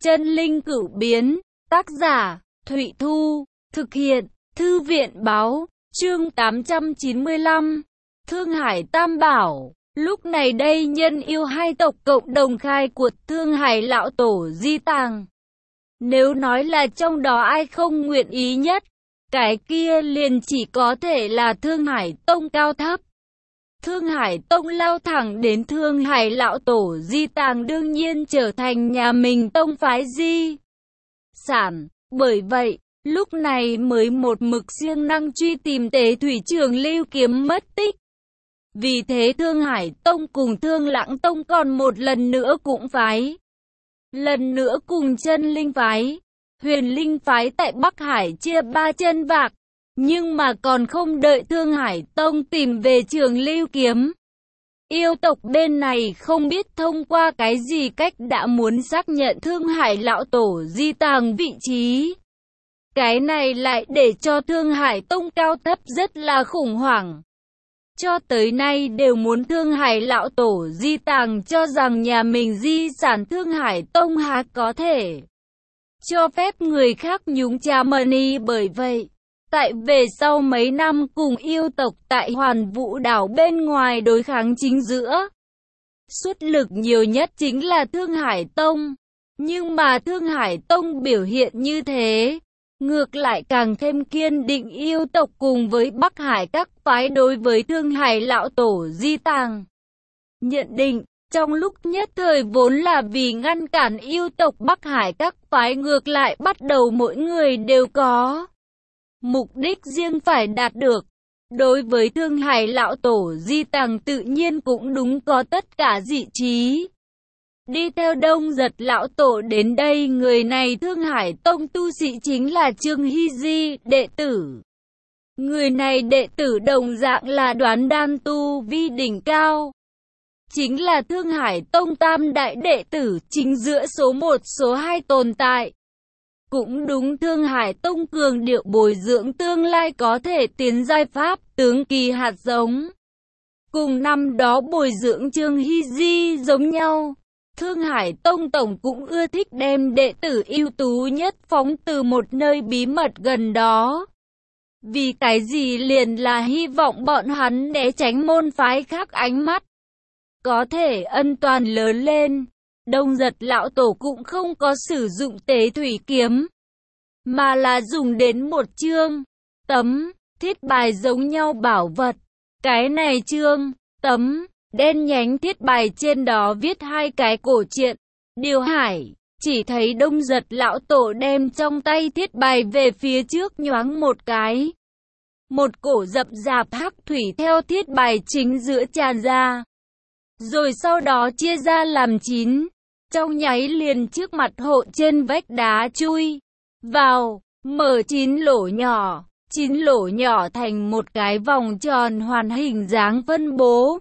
Chân linh cửu biến, tác giả, Thụy Thu, thực hiện, Thư viện báo, chương 895, Thương Hải Tam Bảo. Lúc này đây nhân yêu hai tộc cộng đồng khai cuộc Thương Hải lão tổ di tàng. Nếu nói là trong đó ai không nguyện ý nhất, cái kia liền chỉ có thể là Thương Hải Tông cao thấp. Thương Hải Tông lao thẳng đến Thương Hải lão tổ di tàng đương nhiên trở thành nhà mình tông phái di sản. Bởi vậy, lúc này mới một mực siêng năng truy tìm Tế Thủy Trường Lưu kiếm mất tích. Vì thế Thương Hải Tông cùng Thương Lãng Tông còn một lần nữa cũng phái. Lần nữa cùng Chân Linh phái, Huyền Linh phái tại Bắc Hải chia ba chân vạc. Nhưng mà còn không đợi Thương Hải Tông tìm về Trường Lưu kiếm, yêu tộc bên này không biết thông qua cái gì cách đã muốn xác nhận Thương Hải lão tổ di tàng vị trí. Cái này lại để cho Thương Hải Tông cao thấp rất là khủng hoảng. Cho tới nay đều muốn Thương Hải lão tổ di tàng cho rằng nhà mình di sản, Thương Hải Tông há có thể cho phép người khác nhúng chàm mani. Bởi vậy, tại về sau mấy năm cùng yêu tộc tại Hoàn Vũ đảo bên ngoài đối kháng chính giữa, xuất lực nhiều nhất chính là Thương Hải Tông. Nhưng mà Thương Hải Tông biểu hiện như thế, ngược lại càng thêm kiên định yêu tộc cùng với Bắc Hải các phái đối với Thương Hải lão tổ di tàng. Nhận định, trong lúc nhất thời vốn là vì ngăn cản yêu tộc Bắc Hải các phái, ngược lại bắt đầu mỗi người đều có mục đích riêng phải đạt được. Đối với Thương Hải lão tổ di tàng tự nhiên cũng đúng có tất cả dị trí. Đi theo Đông Giật lão tổ đến đây, người này Thương Hải Tông tu sĩ chính là Trương Hy Di, đệ tử. Người này đệ tử đồng dạng là Đoán Đan tu vi đỉnh cao. Chính là Thương Hải Tông tam đại đệ tử chính giữa số 1 số 2 tồn tại. Cũng đúng, Thương Hải Tông cường điệu bồi dưỡng tương lai có thể tiến giai pháp tướng kỳ hạt giống. Cùng năm đó bồi dưỡng Trương Hy Di giống nhau, Thương Hải Tông tổng cũng ưa thích đem đệ tử ưu tú nhất phóng từ một nơi bí mật gần đó. Vì cái gì liền là hy vọng bọn hắn né tránh môn phái khác ánh mắt, có thể ân toàn lớn lên. Đông Giật lão tổ cũng không có sử dụng Tế Thủy kiếm, mà là dùng đến một chương, tấm, thiết bài giống nhau bảo vật. Cái này chương, tấm, đen nhánh thiết bài trên đó viết hai cái cổ truyện, Điều Hải. Chỉ thấy Đông Giật lão tổ đem trong tay thiết bài về phía trước nhoáng một cái. Một cổ rậm rạp hắc thủy theo thiết bài chính giữa tràn ra. Rồi sau đó chia ra làm 9. Trong nháy liền trước mặt hộ trên vách đá chui vào, mở 9 lỗ nhỏ. 9 lỗ nhỏ thành một cái vòng tròn hoàn hình dáng phân bố.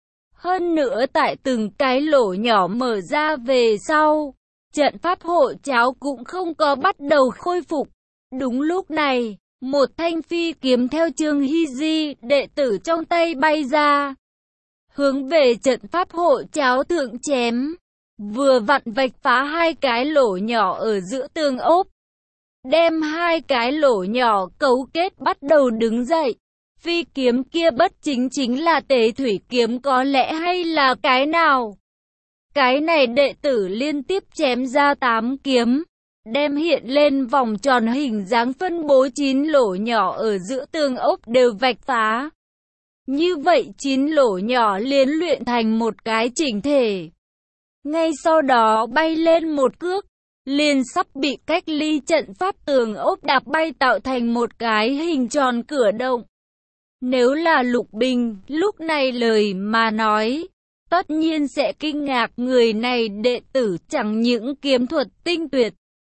Hơn nữa tại từng cái lỗ nhỏ mở ra về sau, trận pháp hộ cháo cũng không có bắt đầu khôi phục. Đúng lúc này, một thanh phi kiếm theo Trương Hy Di, đệ tử trong tay bay ra, hướng về trận pháp hộ cháo thượng chém. Vừa vặn vạch phá hai cái lỗ nhỏ ở giữa tường ốp, đem hai cái lỗ nhỏ cấu kết bắt đầu đứng dậy. Phi kiếm kia bất chính là Tế Thủy kiếm có lẽ, hay là cái nào? Cái này đệ tử liên tiếp chém ra 8 kiếm, đem hiện lên vòng tròn hình dáng phân bố 9 lỗ nhỏ ở giữa tường ốp đều vạch phá. Như vậy 9 lỗ nhỏ liên luyện thành một cái chỉnh thể. Ngay sau đó bay lên một cước, liền sắp bị cách ly trận pháp tường ốp đạp bay, tạo thành một cái hình tròn cửa động. Nếu là Lục Bình lúc này lời mà nói, tất nhiên sẽ kinh ngạc, người này đệ tử chẳng những kiếm thuật tinh tuyệt,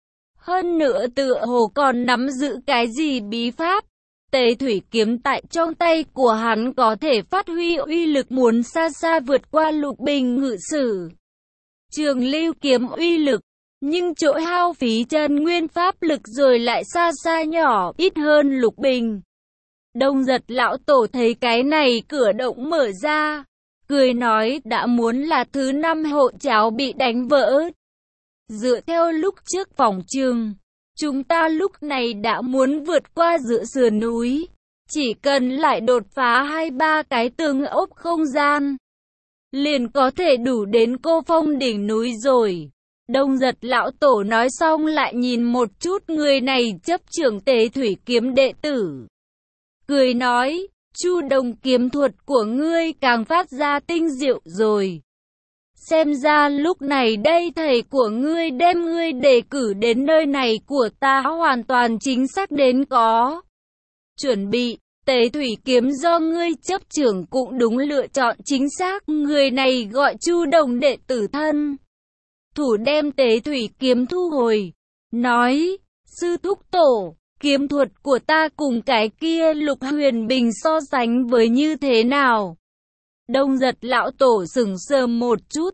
hơn nữa tựa hồ còn nắm giữ cái gì bí pháp. Tế Thủy kiếm tại trong tay của hắn có thể phát huy uy lực muốn xa xa vượt qua Lục Bình ngự sử Trường Lưu kiếm uy lực, nhưng chỗ hao phí chân nguyên pháp lực rồi lại xa xa nhỏ ít hơn Lục Bình. Đông Giật lão tổ thấy cái này cửa động mở ra, cười nói đã muốn là thứ 5 hộ cháo bị đánh vỡ. Dựa theo lúc trước phỏng chừng, chúng ta lúc này đã muốn vượt qua giữa sườn núi. Chỉ cần lại đột phá 2-3 cái tường ốc không gian, liền có thể đủ đến Cô Phong đỉnh núi rồi. Đông Giật lão tổ nói xong lại nhìn một chút người này chấp trưởng Tế Thủy kiếm đệ tử. Cười nói, Chu Đồng, kiếm thuật của ngươi càng phát ra tinh diệu rồi. Xem ra lúc này đây thầy của ngươi đem ngươi đề cử đến nơi này của ta hoàn toàn chính xác đến có chuẩn bị. Tế Thủy kiếm do ngươi chấp trưởng cũng đúng lựa chọn chính xác. Người này gọi Chu Đồng đệ tử thân thủ đem Tế Thủy kiếm thu hồi, nói, sư thúc tổ, kiếm thuật của ta cùng cái kia Lục Huyền Bình so sánh với như thế nào? Đông Giật lão tổ sững sờ một chút,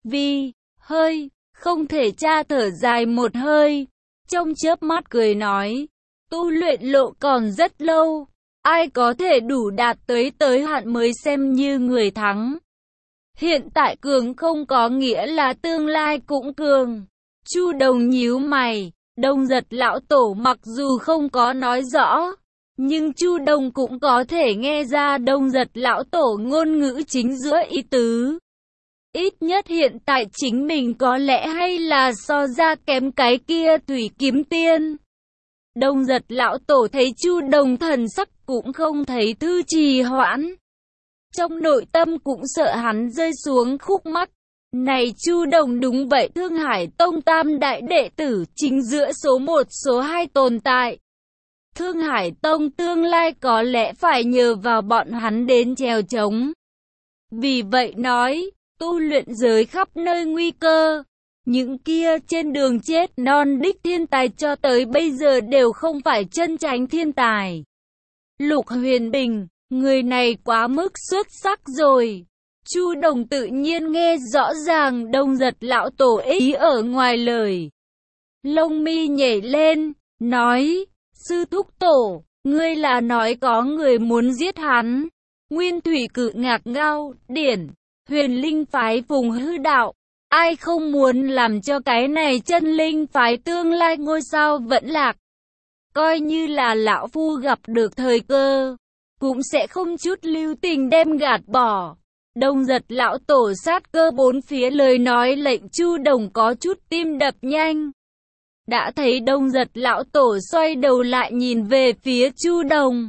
hơi không thể tra, thở dài một hơi, trong chớp mắt cười nói, tu luyện lộ còn rất lâu, ai có thể đủ đạt tới hạn mới xem như người thắng. Hiện tại cường không có nghĩa là tương lai cũng cường. Chu Đồng nhíu mày, Đông Giật lão tổ mặc dù không có nói rõ, nhưng Chu Đồng cũng có thể nghe ra Đông Giật lão tổ ngôn ngữ chính giữa ý tứ. Ít nhất hiện tại chính mình có lẽ hay là so ra kém cái kia Thủy Kiếm Tiên. Đông Giật lão tổ thấy Chu Đồng thần sắc cũng không thấy thư trì hoãn. Trong nội tâm cũng sợ hắn rơi xuống khúc mắc. Này Chu Đồng đúng vậy, Thương Hải Tông tam đại đệ tử chính giữa số 1 số 2 tồn tại. Thương Hải Tông tương lai có lẽ phải nhờ vào bọn hắn đến chèo chống. Vì vậy nói, tu luyện giới khắp nơi nguy cơ. Những kia trên đường chết non đích thiên tài cho tới bây giờ đều không phải chân chính thiên tài. Lục Huyền Bình, người này quá mức xuất sắc rồi. Chu Đồng tự nhiên nghe rõ ràng Đông Giật lão tổ ý ở ngoài lời. Lông mi nhảy lên, nói, sư thúc tổ, ngươi là nói có người muốn giết hắn. Nguyên Thủy Cự Ngạc Ngao Điển, Huyền Linh phái Phùng Hư Đạo, ai không muốn làm cho cái này chân linh phái tương lai ngôi sao vẫn lạc. Coi như là lão phu gặp được thời cơ, cũng sẽ không chút lưu tình đem gạt bỏ. Đông Giật lão tổ sát cơ bốn phía lời nói lệnh Chu Đồng có chút tim đập nhanh. Đã thấy Đông Giật lão tổ xoay đầu lại nhìn về phía Chu Đồng,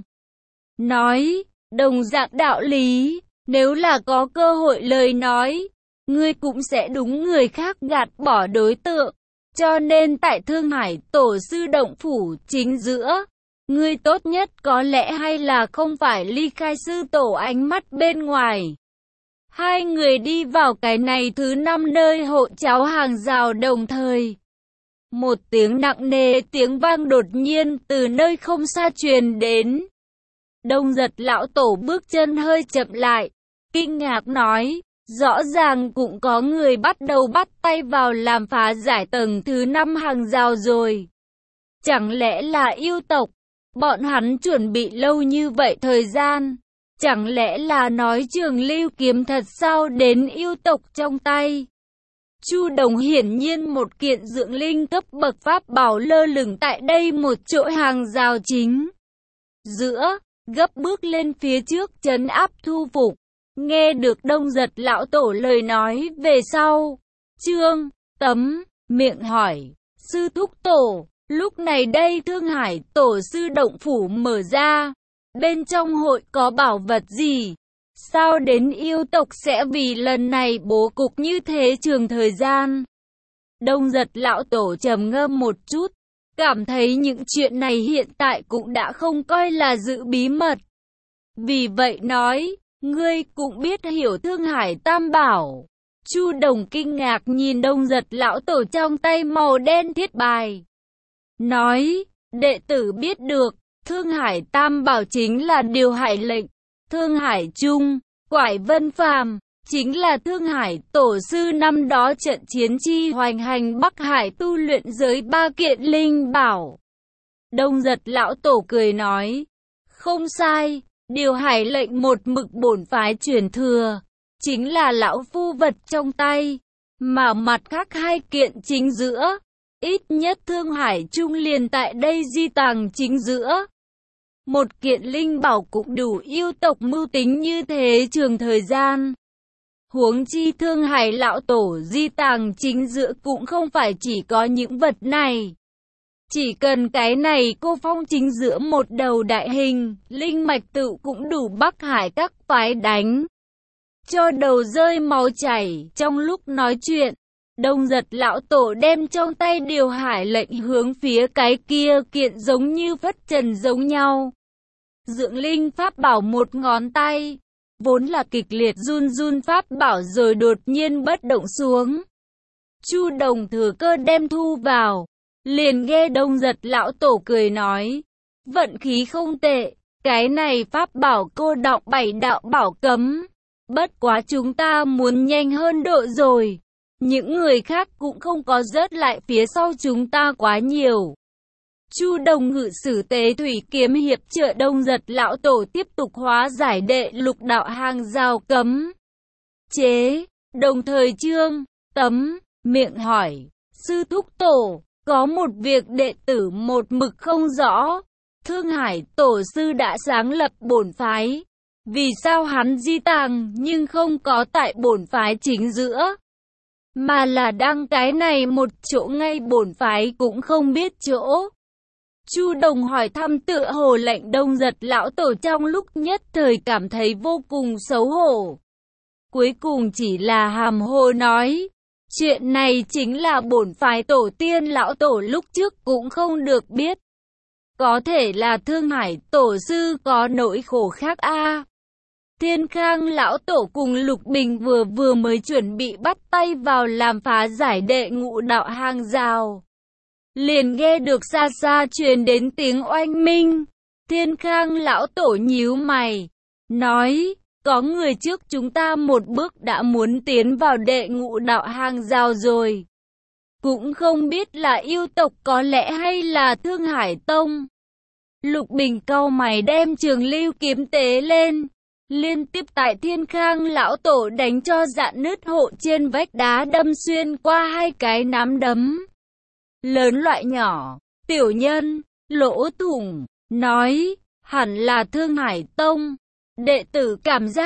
nói, đồng dạng đạo lý, nếu là có cơ hội lời nói, ngươi cũng sẽ đúng người khác gạt bỏ đối tượng. Cho nên tại Thương Hải tổ sư động phủ chính giữa, ngươi tốt nhất có lẽ hay là không phải ly khai sư tổ ánh mắt bên ngoài. Hai người đi vào cái này thứ 5 nơi hộ cháo hàng rào đồng thời. Một tiếng nặng nề tiếng vang đột nhiên từ nơi không xa truyền đến. Đông Giật lão tổ bước chân hơi chậm lại, kinh ngạc nói, rõ ràng cũng có người bắt đầu bắt tay vào làm phá giải tầng thứ 5 hàng rào rồi. Chẳng lẽ là yêu tộc? Bọn hắn chuẩn bị lâu như vậy thời gian. Chẳng lẽ là nói Trường Lưu kiếm thật sao đến yêu tộc trong tay? Chu Đồng hiển nhiên một kiện dưỡng linh cấp bậc pháp bảo lơ lửng tại đây một chỗ hàng rào chính giữa, gấp bước lên phía trước trấn áp thu phục. Nghe được Đông Giật lão tổ lời nói về sau, Trương Tấm miệng hỏi, sư thúc tổ, lúc này đây Thương Hải tổ sư động phủ mở ra, bên trong hội có bảo vật gì? Sao đến yêu tộc sẽ vì lần này bố cục như thế trường thời gian? Đông Giật lão tổ trầm ngâm một chút, cảm thấy những chuyện này hiện tại cũng đã không coi là giữ bí mật. Vì vậy nói, ngươi cũng biết hiểu Thương Hải Tam Bảo. Chu Đồng kinh ngạc nhìn Đông Giật lão tổ trong tay màu đen thiết bài, nói, đệ tử biết được, Thương Hải Tam Bảo chính là điều hải lệnh, Thương Hải Trung, Quải Vân Phàm, chính là Thương Hải tổ sư năm đó trận chiến chi hoành hành Bắc Hải tu luyện giới 3 kiện linh bảo. Đông Giật lão tổ cười nói, không sai, điều hải lệnh một mực bổn phái truyền thừa, chính là lão phu vật trong tay. Mà mặt khác hai kiện chính giữa, ít nhất Thương Hải Trung liền tại đây di tàng chính giữa. Một kiện linh bảo cũng đủ yêu tộc mưu tính như thế trường thời gian. Huống chi Thương Hải lão tổ di tàng chính giữa cũng không phải chỉ có những vật này. Chỉ cần cái này cô phong chính giữa một đầu đại hình, linh mạch tự cũng đủ Bắc Hải các phái đánh cho đầu rơi máu chảy. Trong lúc nói chuyện, Đông Giật lão tổ đem trong tay điều hải lệnh hướng phía cái kia kiện giống như phất trần giống nhau dưỡng linh pháp bảo một ngón tay, vốn là kịch liệt run run pháp bảo rồi đột nhiên bất động xuống. Chu Đồng thừa cơ đem thu vào, liền nghe Đông Giật lão tổ cười nói, vận khí không tệ, cái này pháp bảo cô đọng 7 đạo bảo cấm. Bất quá chúng ta muốn nhanh hơn độ rồi. Những người khác cũng không có rớt lại phía sau chúng ta quá nhiều. Chu Đồng ngự sử tế thủy kiếm hiệp trợ Đông Giật lão tổ tiếp tục hóa giải đệ lục đạo hàng rào cấm chế. Đồng thời Trương Tấm miệng hỏi, sư thúc tổ, có một việc đệ tử một mực không rõ. Thương Hải tổ sư đã sáng lập bổn phái, vì sao hắn di tàng nhưng không có tại bổn phái chính giữa, mà là đăng cái này một chỗ ngay bổn phái cũng không biết chỗ. Chu Đồng hỏi thăm tựa hồ lệnh Đông Giật lão tổ trong lúc nhất thời cảm thấy vô cùng xấu hổ. Cuối cùng chỉ là hàm hồ nói, chuyện này chính là bổn phái tổ tiên lão tổ lúc trước cũng không được biết. Có thể là Thương Hải tổ sư có nỗi khổ khác a. Thiên Khang lão tổ cùng Lục Bình vừa mới chuẩn bị bắt tay vào làm phá giải đệ ngũ đạo hàng rào, liền nghe được xa xa truyền đến tiếng oanh minh. Thiên Khang lão tổ nhíu mày, nói, có người trước chúng ta một bước đã muốn tiến vào đệ ngũ đạo hàng rào rồi. Cũng không biết là yêu tộc có lẽ hay là Thương Hải Tông. Lục Bình cau mày đem Trường Lưu kiếm tế lên, liên tiếp tại Thiên Khang lão tổ đánh cho rạn nứt hộ trên vách đá đâm xuyên qua hai cái nắm đấm lớn loại nhỏ. Tiểu nhân lỗ thủng nói, hẳn là Thương Hải Tông. Đệ tử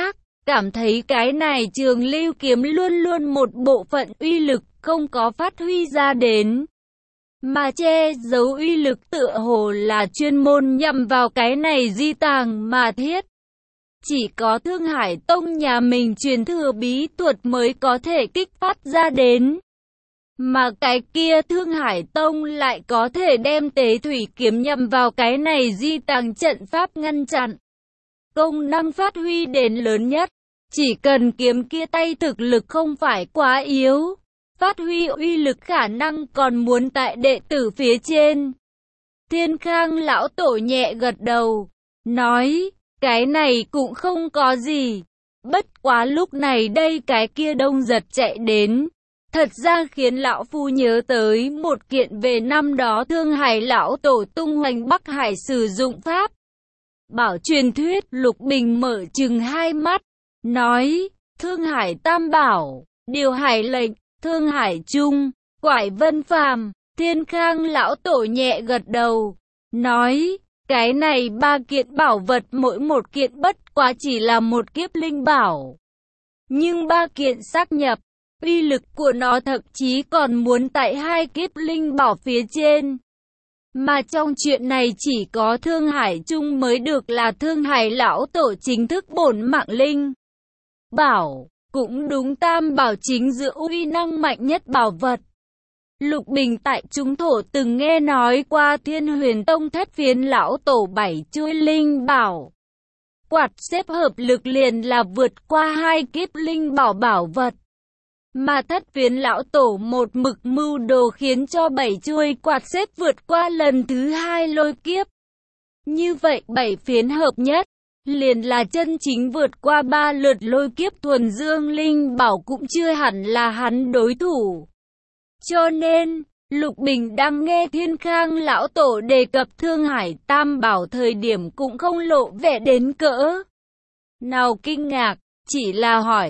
cảm thấy cái này Trường Lưu kiếm luôn luôn một bộ phận uy lực không có phát huy ra đến, mà che giấu uy lực tựa hồ là chuyên môn nhằm vào cái này di tàng mà thiết. Chỉ có Thương Hải Tông nhà mình truyền thừa bí thuật mới có thể kích phát ra đến. Mà cái kia Thương Hải Tông lại có thể đem tế thủy kiếm nhằm vào cái này di tàng trận pháp ngăn chặn. Công năng phát huy đến lớn nhất. Chỉ cần kiếm kia tay thực lực không phải quá yếu, phát huy uy lực khả năng còn muốn tại đệ tử phía trên. Thiên Khang lão tổ nhẹ gật đầu, nói, cái này cũng không có gì. Bất quá lúc này đây cái kia Đông Giật chạy đến, thật ra khiến lão phu nhớ tới một kiện về năm đó Thương Hải lão tổ tung hoành Bắc Hải sử dụng pháp bảo truyền thuyết. Lục Bình mở trừng hai mắt, nói, Thương Hải Tam Bảo, điều hải lệnh, Thương Hải Trung, Quải Vân Phàm. Thiên Khang lão tổ nhẹ gật đầu, nói, cái này ba kiện bảo vật mỗi một kiện bất quá chỉ là một kiếp linh bảo. Nhưng ba kiện xác nhập, uy lực của nó thậm chí còn muốn tại hai kiếp linh bảo phía trên. Mà trong chuyện này chỉ có Thương Hải Trung mới được là Thương Hải lão tổ chính thức bổn mạng linh bảo. Cũng đúng, Tam Bảo chính giữa uy năng mạnh nhất bảo vật. Lục Bình tại Trung Thổ từng nghe nói qua Thiên Huyền Tông Thất Phiến lão tổ 7 chuôi linh bảo. Quạt xếp hợp lực liền là vượt qua hai kiếp linh bảo bảo vật. Mà Thất Phiến lão tổ một mực mưu đồ khiến cho 7 chuôi quạt xếp vượt qua lần thứ hai lôi kiếp. Như vậy 7 phiến hợp nhất, liền là chân chính vượt qua 3 lượt lôi kiếp thuần dương linh bảo cũng chưa hẳn là hắn đối thủ. Cho nên, Lục Bình đang nghe Thiên Khang lão tổ đề cập Thương Hải Tam Bảo thời điểm cũng không lộ vẻ đến cỡ nào kinh ngạc, chỉ là hỏi,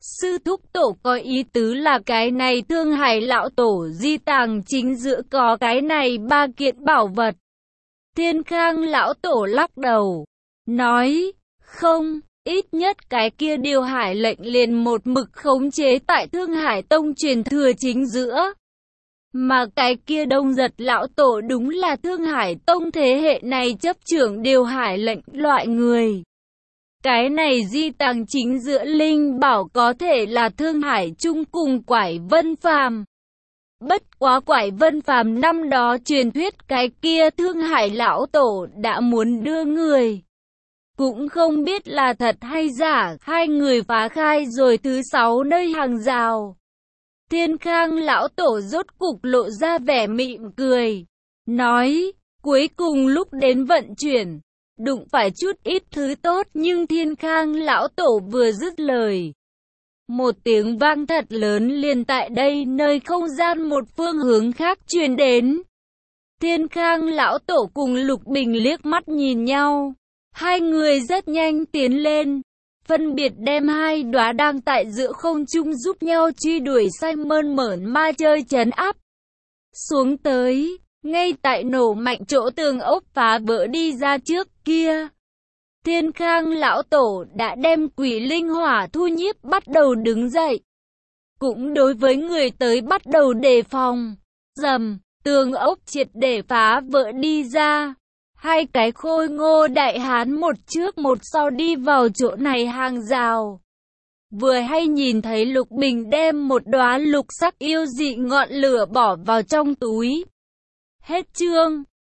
Sư thúc tổ có ý tứ là cái này Thương Hải lão tổ di tàng chính giữa có cái này 3 kiện bảo vật. Thiên Khang lão tổ lắc đầu, nói, không, ít nhất cái kia điều hải lệnh liền một mực khống chế tại Thương Hải Tông truyền thừa chính giữa. Mà cái kia Đông Giật lão tổ đúng là Thương Hải Tông thế hệ này chấp trưởng điều hải lệnh loại người. Cái này di tàng chính giữa linh bảo có thể là Thương Hải chung cùng Quải Vân Phàm. Bất quá Quải Vân Phàm năm đó truyền thuyết cái kia Thương Hải lão tổ đã muốn đưa người. Cũng không biết là thật hay giả, hai người phá khai rồi thứ 6 nơi hàng rào. Thiên Khang lão tổ rốt cục lộ ra vẻ mỉm cười, nói, cuối cùng lúc đến vận chuyển, đụng phải chút ít thứ tốt nhưng Thiên Khang lão tổ vừa dứt lời. Một tiếng vang thật lớn liền tại đây nơi không gian một phương hướng khác truyền đến. Thiên Khang lão tổ cùng Lục Bình liếc mắt nhìn nhau. Hai người rất nhanh tiến lên, phân biệt đem hai đóa đang tại giữa không trung giúp nhau truy đuổi Simon mởn ma chơi trấn áp. Xuống tới, ngay tại nổ mạnh chỗ tường ốc phá vỡ đi ra trước kia. Thiên Khang lão tổ đã đem quỷ linh hỏa thu nhiếp bắt đầu đứng dậy. Cũng đối với người tới bắt đầu đề phòng. Rầm, tường ốc triệt để phá vỡ đi ra. Hai cái khôi ngô đại hán một trước một sau đi vào chỗ này hàng rào. Vừa hay nhìn thấy Lục Bình đem một đóa lục sắc yêu dị ngọn lửa bỏ vào trong túi. Hết chương.